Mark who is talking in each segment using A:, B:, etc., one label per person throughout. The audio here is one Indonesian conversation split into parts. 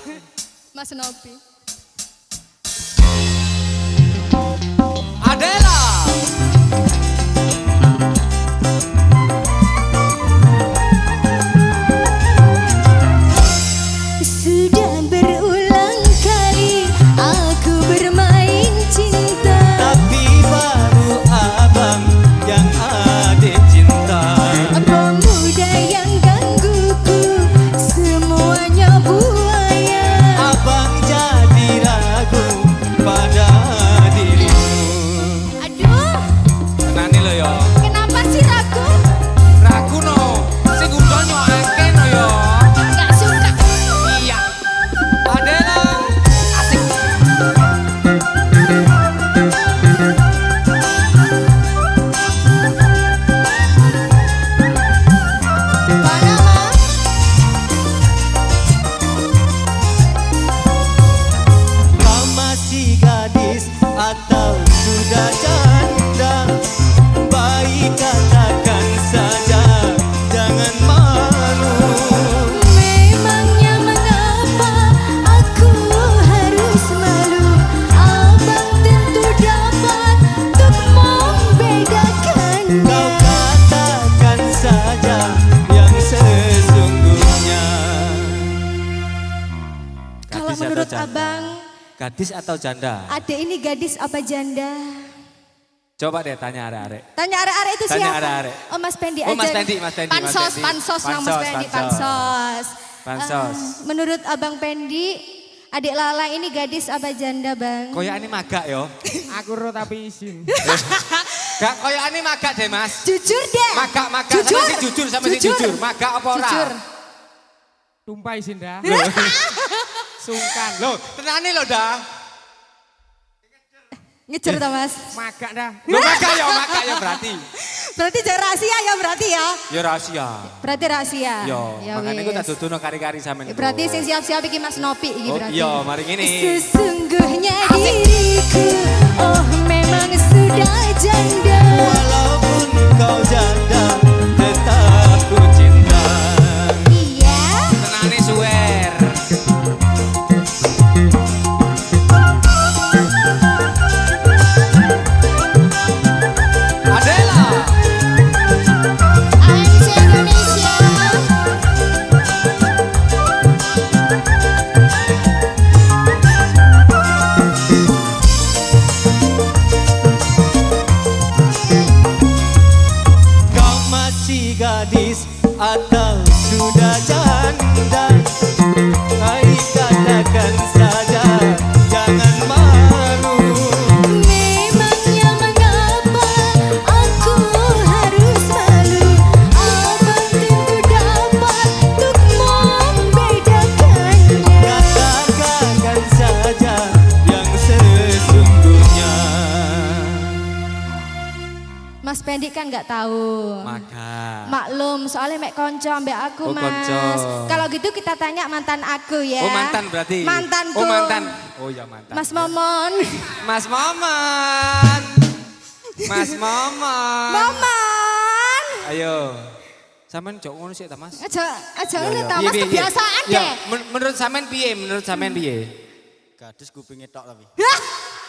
A: Mas Nopi.
B: Adela.
A: Sudah berulang kali aku bermain cinta,
B: Tapi baru abang yang adik cinta.
A: pemuda yang gangguku semuanya buaya.
B: Abang jadi ragu pada dirimu.
A: Aduh,
B: Tenani lo yo.
A: kenapa sih ragu?
B: Ragu no. Sing udah nyoake no yo.
A: Gak suka.
B: Iya. Adela. Asik.
A: Panama.
B: Kau masih gadis atau sudah janda? Baik katakan saja, jangan malu.
A: Memangnya mengapa aku harus malu? Abang tentu dapat untuk membedakannya.
B: Kau katakan saja yang sesungguhnya.
A: Kalau
B: Gadis
A: menurut
B: atau janda?
A: abang,
B: Gadis atau janda?
A: adek ini gadis apa janda?
B: Coba deh tanya arek-arek.
A: Tanya arek-arek itu
B: Tanya
A: siapa?
B: arek-arek.
A: Oh Mas Pendi
B: Oh,
A: aja.
B: Mas Pendi, Mas Pendi, Mas
A: Pansos,
B: Pendi.
A: pansos, nang Mas
B: Pansos,
A: Pendi,
B: pansos.
A: pansos.
B: Pansos.
A: Menurut abang Pendi, adik Lala ini gadis apa janda bang?
B: Koyak ini magak yo.
C: Aku ro tapi izin.
B: Gak koyak ini magak deh mas.
A: Jujur deh.
B: Magak.
A: Jujur.
B: Sama si jujur, sama si jujur. Magak apa ora?
A: Jujur.
C: Tumpah izin dah. Sungkan.
B: Loh, tenani lo dah.
A: Ngejer toh mas.
C: Magak dah.
B: Lo magak ya berarti.
A: Berarti jangan rahasia ya berarti ya.
B: Ya rahasia.
A: Berarti rahasia.
B: Yo,
A: Ya
B: makanya gue tak
A: wis.
B: duduno kari-kari sama
A: Berarti sing siap-siap iki Mas Nopi iki
B: Oh
A: berarti.
B: iya, mari ngini.
A: Sesungguhnya diriku, oh memang sudah janda.
B: Walaupun kau janda, tetap ku cinta.
A: Iya.
B: Tenani suwer. Adela.
A: Ans Indonesia.
B: Kau masih gadis atau sudah janda? Baik katakan saja, jangan malu.
A: Memangnya mengapa aku harus malu? Abang tentu dapat untuk membedakannya.
B: Katakan saja yang sesungguhnya.
A: Mas Pendi kan nggak tahu.
B: Maka.
A: Maklum, soalnya mek konco ambek aku
B: Oh,
A: mas.
B: konco.
A: Kalau gitu kita tanya mantan aku ya.
B: Oh mantan berarti?
A: Mantanku.
B: Oh mantan. Oh ya mantan.
A: Mas Momon.
B: Mas Momon. Mas Momon.
A: Momon.
B: Ayo. Sampean jok ngono sih ta Mas?
A: Aja
B: Yo,
A: ngene
B: yo.
A: ta
B: Piye,
A: mas
B: piye, piye?
A: kebiasaan
B: Ya,
A: deh.
B: menurut sampean piye? Menurut sampean piye?
D: Gadis kupingnya tok tapi.
A: Hah,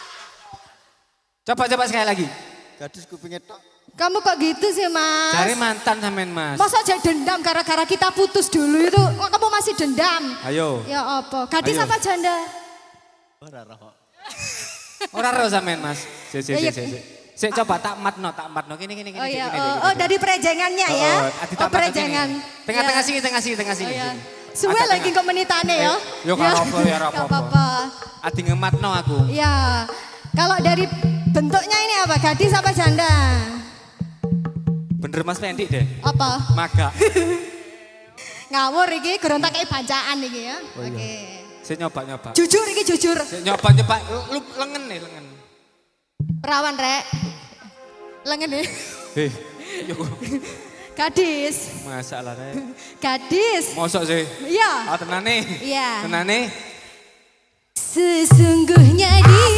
B: Coba sekali lagi.
D: Gadis kupingnya tok.
A: kamu kok gitu sih mas?
B: Cari mantan sampean Mas.
A: Masa jadi dendam gara-gara kita putus dulu itu? Kok kamu masih dendam?
B: Ayo.
A: Ya apa? Gadis
B: Ayo.
A: apa janda?
D: Ora roh.
B: Ora ro sampean Mas. Sik
A: Ya, ya.
B: Sik coba tak matno. Gini.
A: Oh iya, oh dari perejengannya ya? Oh perejengan.
B: Tengah sini.
A: Oh iya. Suwe lagi kok menitane ya?
B: Yo gak apa-apa, ya ora
A: Gak
B: apa-apa.
A: apa-apa.
B: Adi ngematno aku.
A: Ya, kalau dari bentuknya ini apa? Gadis apa janda?
B: Bener Mas Pendi deh.
A: Apa?
B: Maga.
A: Ngawur iki, gerontak kayak bacaan iki ya.
B: Oh iya.
A: Oke.
B: Saya nyoba.
A: Jujur iki jujur.
B: Saya nyoba. Lu lengen nih, lengen.
A: Perawan rek. Lengen nih.
B: Heh. Yo
A: Gadis.
B: masalah nih.
A: Gadis.
B: Mosok sih.
A: Iya.
B: Ah tenane.
A: Iya.
B: Tenane.
A: Sesungguhnya dia